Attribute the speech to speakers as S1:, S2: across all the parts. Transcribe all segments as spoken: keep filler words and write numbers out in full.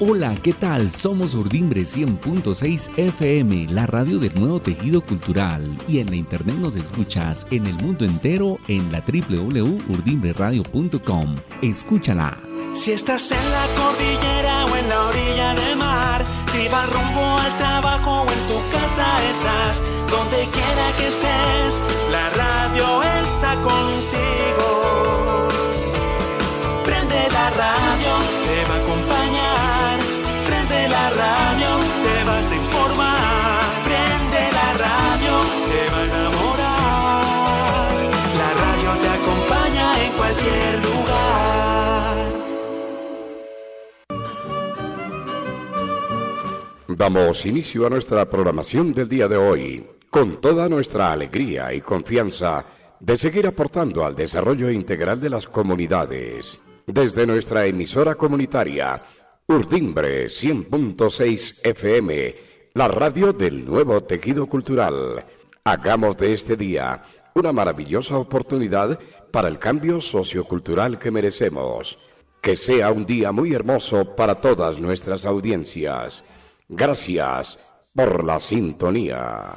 S1: Hola, ¿qué tal? Somos Urdimbre cien punto seis F M, la radio del nuevo tejido cultural. Y en la internet nos escuchas en el mundo entero en la doble u doble u doble u punto urdimbre radio punto com. Escúchala.
S2: Si estás en la cordillera o en la orilla del mar, si vas rumbo al trabajo o en tu casa estás, donde quiera que estés, la radio está contigo. Prende la radio, te va a acompañar. Prende la radio, te vas a informar. Prende la radio, te va a enamorar. La radio te acompaña en cualquier lugar.
S3: Damos inicio a nuestra programación del día de hoy, con toda nuestra alegría y confianza de seguir aportando al desarrollo integral de las comunidades. Desde nuestra emisora comunitaria, Urdimbre cien punto seis F M, la radio del nuevo tejido cultural. Hagamos de este día una maravillosa oportunidad para el cambio sociocultural que merecemos. Que sea un día muy hermoso para todas nuestras audiencias. Gracias por la sintonía.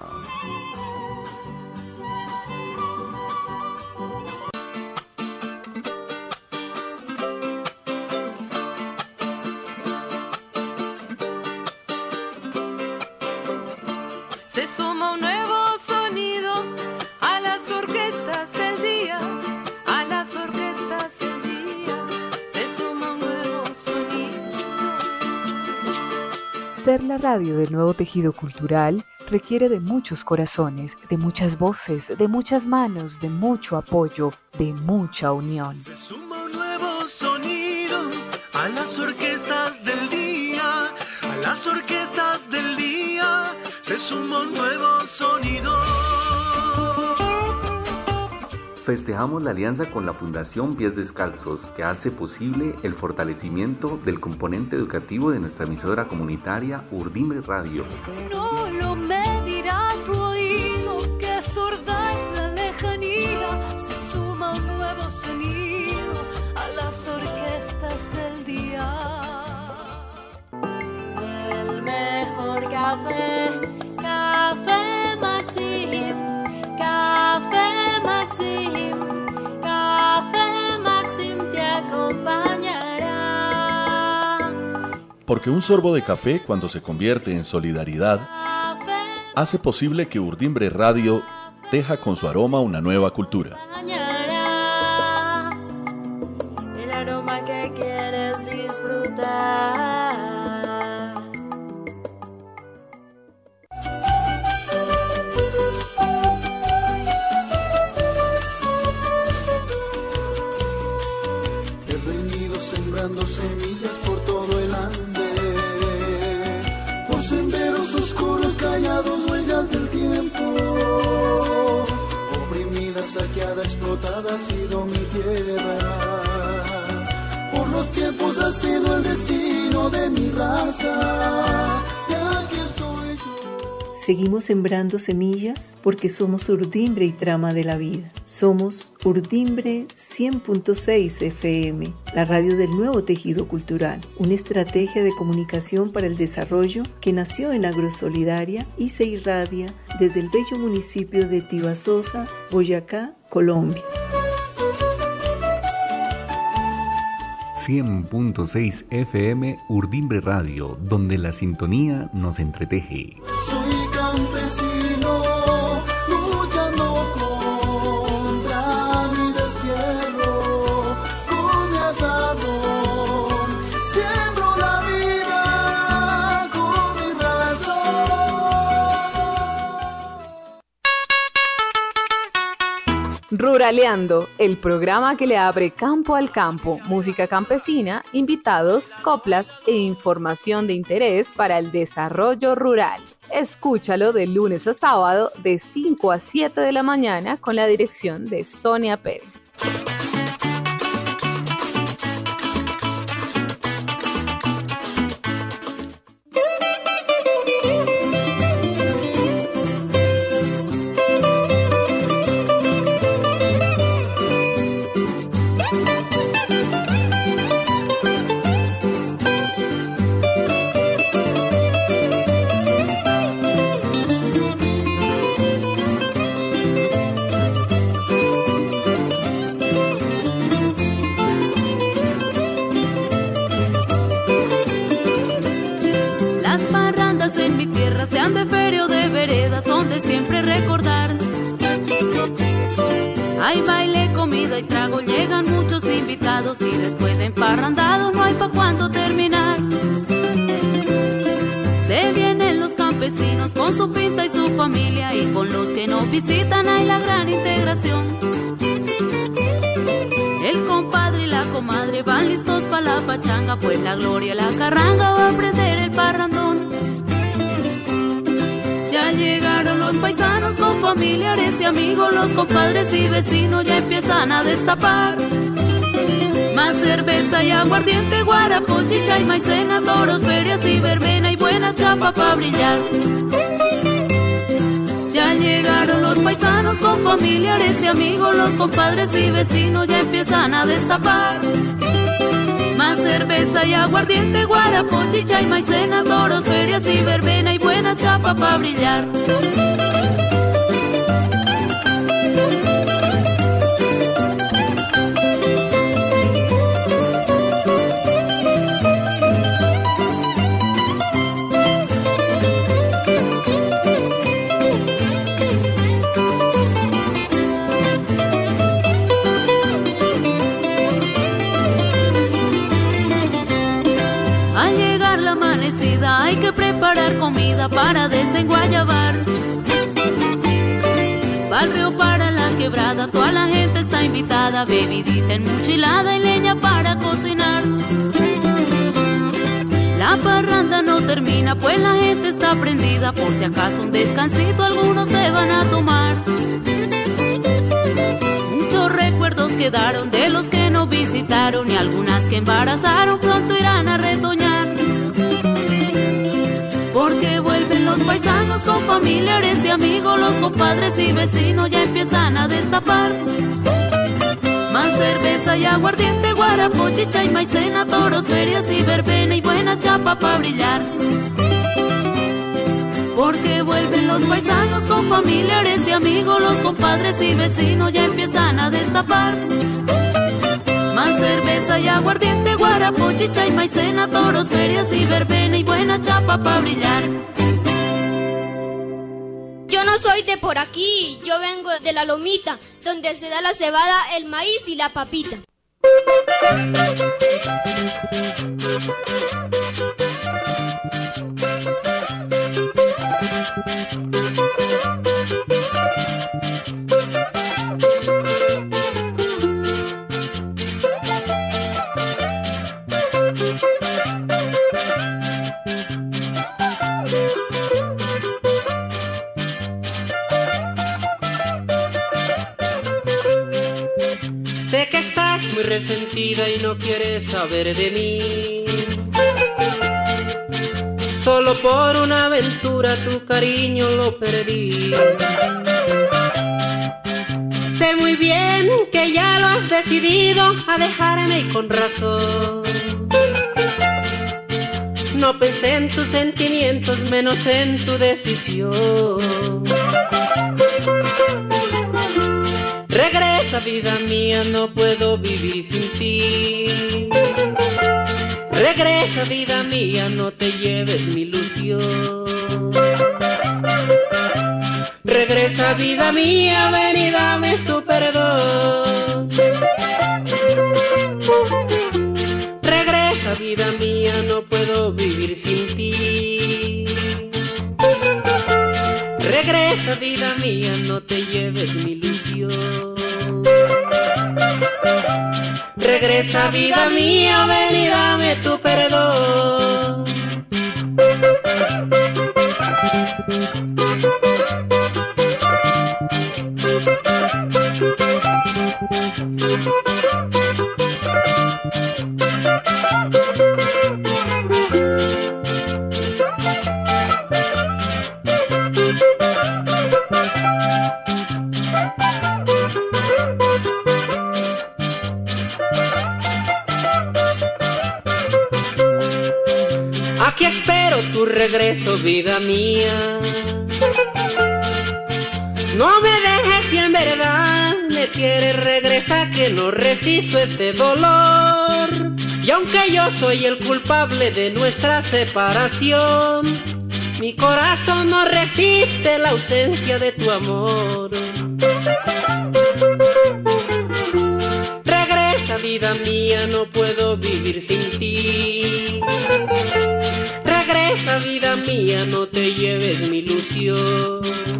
S4: Se suma un nuevo sonido a las orquestas del día, a las orquestas del día, se suma un nuevo sonido.
S5: Ser la radio del nuevo tejido cultural requiere de muchos corazones, de muchas voces, de muchas manos, de mucho apoyo, de mucha unión.
S2: Se suma un nuevo sonido a las orquestas del día, a las orquestas del día, se suma un nuevo sonido.
S6: Festejamos la alianza con la Fundación Pies Descalzos, que hace posible el fortalecimiento del componente educativo de nuestra emisora comunitaria Urdimbre Radio.
S4: No lo medirás tu oído, que sorda es la lejanía, se suma un nuevo sonido a las orquestas del día. El mejor café, Café Maxim, Café Maxim, Café Maxim te acompañará.
S7: Porque un sorbo de café, cuando se convierte en solidaridad, hace posible que Urdimbre Radio teja con su aroma una nueva cultura.
S4: El aroma que quieres disfrutar.
S8: Sembrando semillas por todo el Ande, por senderos oscuros, callados, huellas del tiempo. Oprimida, saqueada, explotada ha sido mi tierra. Por los tiempos ha sido el destino de mi raza. Y aquí estoy yo.
S9: Seguimos sembrando semillas porque somos Urdimbre y trama de la vida. Somos Urdimbre cien punto seis F M, la radio del nuevo tejido cultural, una estrategia de comunicación para el desarrollo que nació en Agrosolidaria y se irradia desde el bello municipio de Tibasosa, Boyacá, Colombia.
S1: cien punto seis F M Urdimbre Radio, donde la sintonía nos entreteje.
S8: Soy campesino, luchando contra mi destierro, con mi asadón, siembro la vida con mi razón.
S5: Ruraleando, el programa que le abre campo al campo, música campesina, invitados, coplas e información de interés para el desarrollo rural. Escúchalo de lunes a sábado de cinco a siete de la mañana con la dirección de Sonia Pérez.
S10: fiestas en mi tierra, sean de feria o de vereda, son de siempre recordar. Hay baile, comida y trago, llegan muchos invitados y después de emparrandado no hay pa' cuándo terminar. Se vienen los campesinos con su pinta y su familia, y con los que nos visitan hay la gran integración. El compadre y la comadre van listos pa' la pachanga, pues la gloria y la carranga va a prender el parrandón. Ya llegaron los paisanos con familiares y amigos, los compadres y vecinos ya empiezan a destapar. Más cerveza y aguardiente, guarapo, chicha y maicena, toros, ferias y verbena y buena chapa pa' brillar. Ya llegaron los paisanos con familiares y amigos, los compadres y vecinos ya empiezan a destapar. Más cerveza y aguardiente, guarapo, chicha y maicena, toros, ferias y verbena y buena chapa pa' brillar. Hay que preparar comida para desenguayabar. Pa'l río, para la quebrada, toda la gente está invitada. Bebidita enmuchilada y leña para cocinar. La parranda no termina, pues la gente está prendida. Por si acaso un descansito algunos se van a tomar. Muchos recuerdos quedaron de los que nos visitaron, y algunas que embarazaron pronto irán a retoñar. Porque vuelven los paisanos con familiares y amigos, los compadres y vecinos ya empiezan a destapar. Más cerveza y aguardiente, guarapo, chicha y maicena, toros, ferias y verbena y buena chapa pa' brillar. Porque vuelven los paisanos con familiares y amigos, los compadres y vecinos ya empiezan a destapar. Más cerveza y aguardiente, guarapo, chicha y maicena, toros, ferias y verbena y buena chapa pa' brillar.
S11: Yo no soy de por aquí, yo vengo de la lomita, donde se da la cebada, el maíz y la papita.
S12: Sé que estás muy resentida y no quieres saber de mí. Solo por una aventura tu cariño lo perdí. Sé muy bien que ya lo has decidido a dejarme, y con razón. No pensé en tus sentimientos, menos en tu decisión. Regresa, vida mía, no puedo vivir sin ti. Regresa, vida mía, no te lleves mi ilusión. Regresa, vida mía, ven y dame tu perdón. Regresa, vida mía, no puedo vivir sin ti. Regresa, vida mía, no te lleves mi ilusión. Regresa, vida mía, ven y dame tu perdón. Aquí espero tu regreso, vida mía. No me dejes si en verdad me quieres regresar, que no resisto este dolor. Y aunque yo soy el culpable de nuestra separación, Mi corazón no resiste la ausencia de tu amor. Regresa, vida mía, no puedo vivir sin ti. Regresa, vida mía, no te lleves mi ilusión.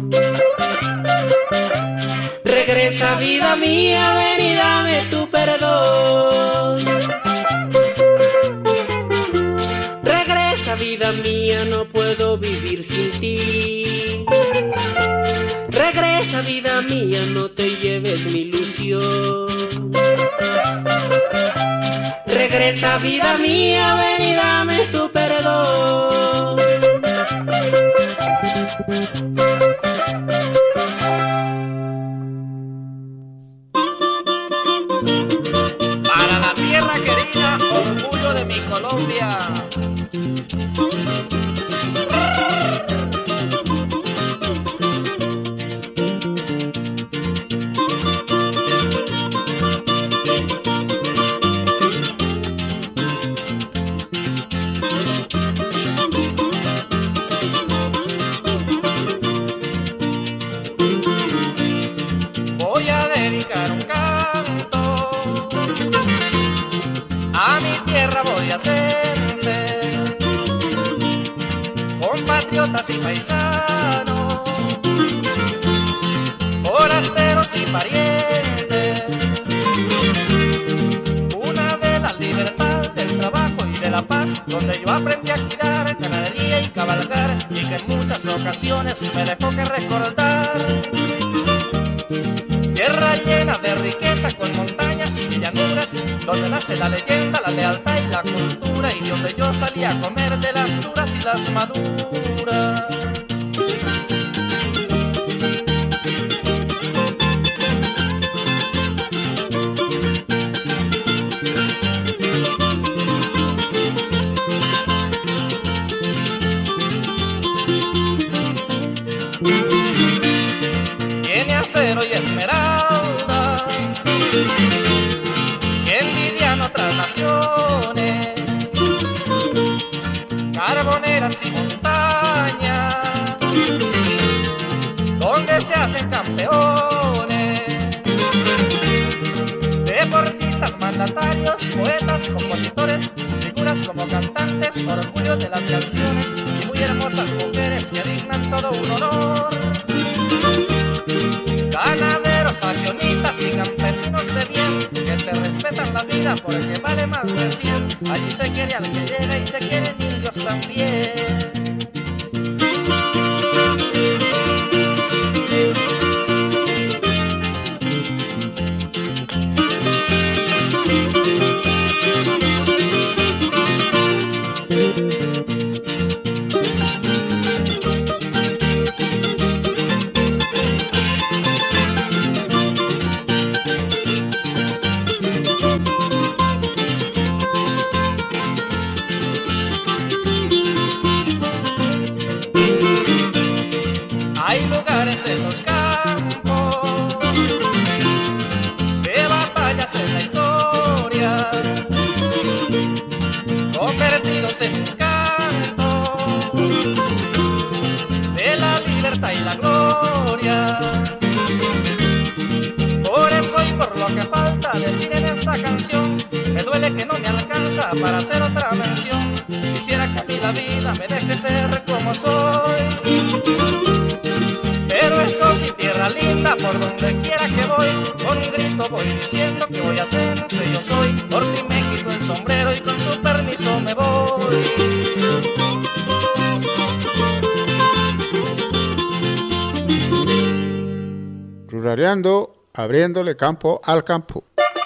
S12: Regresa, vida mía, ven y dame tu perdón. Regresa, vida mía, no puedo vivir sin ti. Regresa, vida mía, no te lleves mi ilusión. Regresa, vida mía, ven y dame tu perdón.
S13: Para la tierra querida, orgullo de mi Colombia. Voy a dedicar un canto a mi tierra boyacense, compatriotas y paisanos, forasteros y parientes. Una de la libertad, del trabajo y de la paz, donde yo aprendí a cuidar ganadería y cabalgar, y que en muchas ocasiones me dejó que recordar. Tierra llena de riqueza con montañas y llanuras, donde nace la leyenda, la lealtad y la cultura, y de donde yo salí a comer de las duras y las maduras. Tiene acero y esmeralda, que envidian otras naciones, carboneras y montañas, donde se hacen campeones, deportistas, mandatarios, poetas, compositores, figuras como cantantes, orgullo de las canciones, y muy hermosas mujeres que dignan todo un honor. Ganaderos, accionistas y campesinos de bien, que se respetan la vida porque vale más de cien. Allí se quiere al que llega y se quieren indios también. Hay lugares en los campos, de batallas en la historia, convertidos en un canto de la libertad y la gloria. Por eso y por lo que falta decir en esta canción, me duele que no me alcanza para hacer otra mención. Quisiera que a mí la vida me deje ser como soy, pero eso sí, tierra linda, por donde quiera que voy, con un grito voy diciendo que voy a hacer, sé yo soy. Por ti me quito el sombrero y con su permiso me voy.
S14: Ruraleando, abriéndole campo al campo.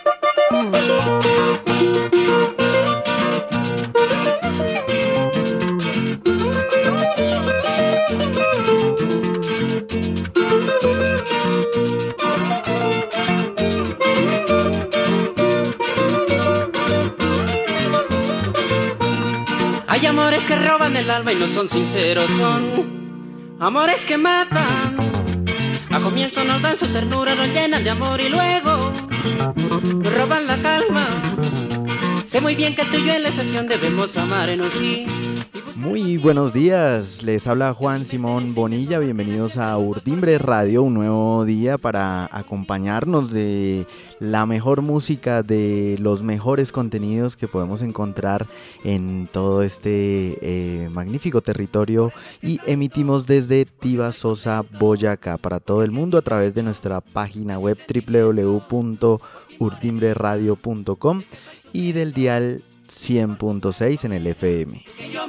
S12: Hay amores que roban el alma y no son sinceros, son amores que matan. A comienzo nos dan su ternura, nos llenan de amor y luego nos roban la calma. Sé muy bien que tú y yo en la excepción debemos amarnos, sí.
S15: Muy buenos días, les habla Juan Simón Bonilla, bienvenidos a Urdimbre Radio, un nuevo día para acompañarnos de la mejor música, de los mejores contenidos que podemos encontrar en todo este eh, magnífico territorio, y emitimos desde Tibasosa, Boyacá, para todo el mundo a través de nuestra página web doble u doble u doble u punto urdimbre radio punto com y del dial cien punto seis en el F M.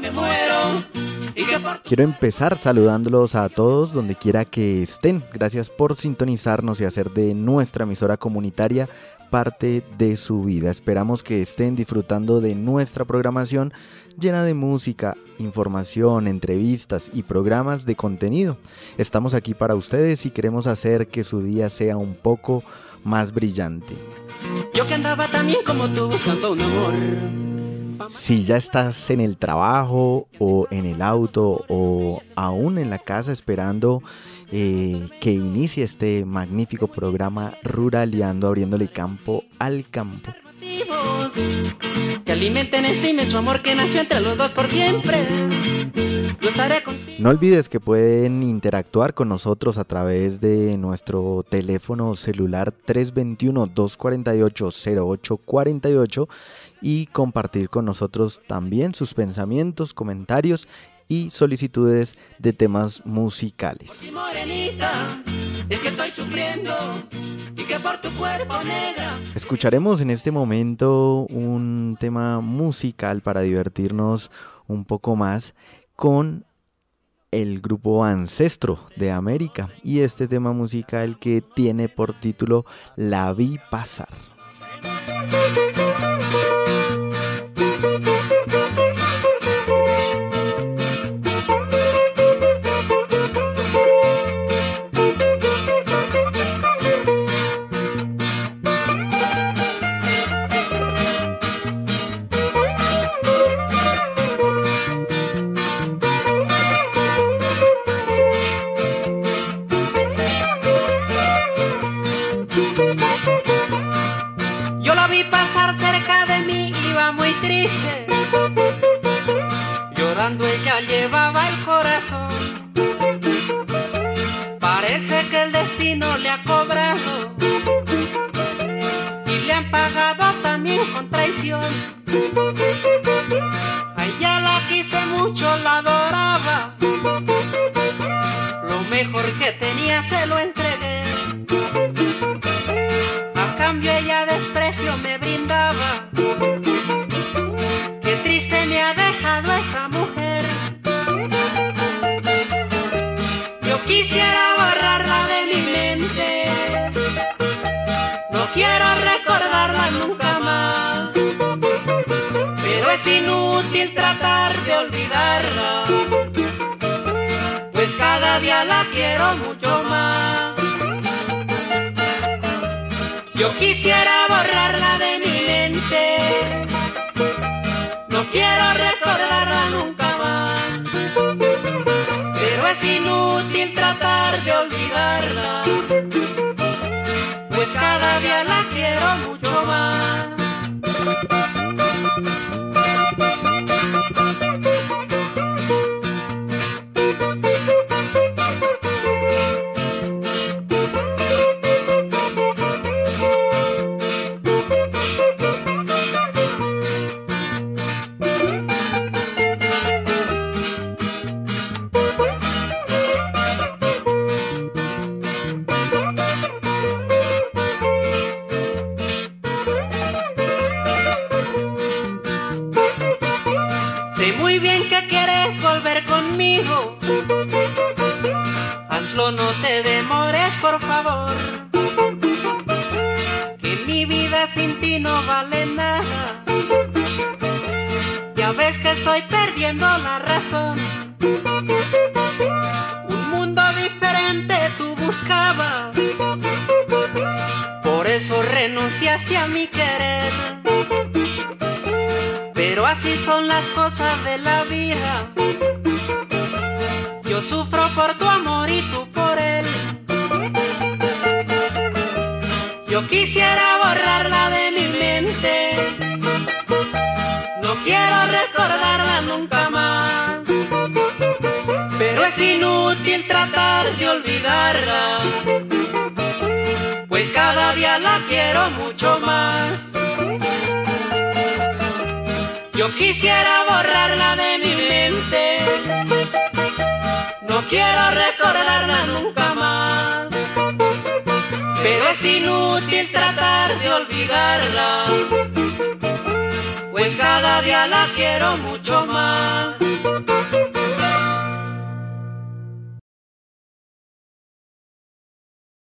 S15: Quiero empezar saludándolos a todos donde quiera que estén. Gracias por sintonizarnos y hacer de nuestra emisora comunitaria parte de su vida. Esperamos que estén disfrutando de nuestra programación llena de música, información, entrevistas y programas de contenido. Estamos aquí para ustedes y queremos hacer que su día sea un poco más brillante.
S12: Yo que andaba también como tú buscando un amor.
S15: Si ya estás en el trabajo o en el auto o aún en la casa esperando eh, que inicie este magnífico programa Ruraleando, abriéndole campo al campo.
S12: Que alimenten este inmenso amor que nació entre los dos por siempre. Yo estaré contigo.
S15: No olvides que pueden interactuar con nosotros a través de nuestro teléfono celular tres dos uno, dos cuatro ocho, cero ocho cuatro ocho y compartir con nosotros también sus pensamientos, comentarios y solicitudes de temas musicales.
S12: Morenita, es que estoy sufriendo y que por tu cuerpo negra.
S15: Escucharemos en este momento un tema musical para divertirnos un poco más con el grupo Ancestro de América y este tema musical que tiene por título La Vi Pasar.
S12: Yo la vi pasar cerca de mí, iba muy triste, llorando ella llevaba el corazón. Parece que el destino le ha cobrado y le han pagado también con traición. A ella la quise mucho, la adoraba, lo mejor que tenía se lo entregué. A cambio ella desprecio me brindaba. Qué triste me ha dejado esa mujer. Yo quisiera borrarla de mi mente, no quiero recordarla nunca más, pero es inútil tratar de olvidarla, pues cada día la quiero mucho más. Yo quisiera borrarla de mi mente, no quiero recordarla nunca más, pero es inútil tratar de olvidarla, pues cada día la quiero mucho más. Sé muy bien que quieres volver conmigo, hazlo, no te demores por favor, que mi vida sin ti no vale nada, ya ves que estoy perdiendo la razón. Un mundo diferente tú buscabas, por eso renunciaste a mi querer. Pero así son las cosas de la vida, yo sufro por tu amor y tú por él. Yo quisiera borrarla de mi mente, no quiero recordarla nunca más, inútil tratar de olvidarla, pues cada día la quiero mucho más. Yo quisiera borrarla de mi mente, no quiero recordarla nunca más, pero es inútil tratar de olvidarla, pues cada día la quiero mucho más.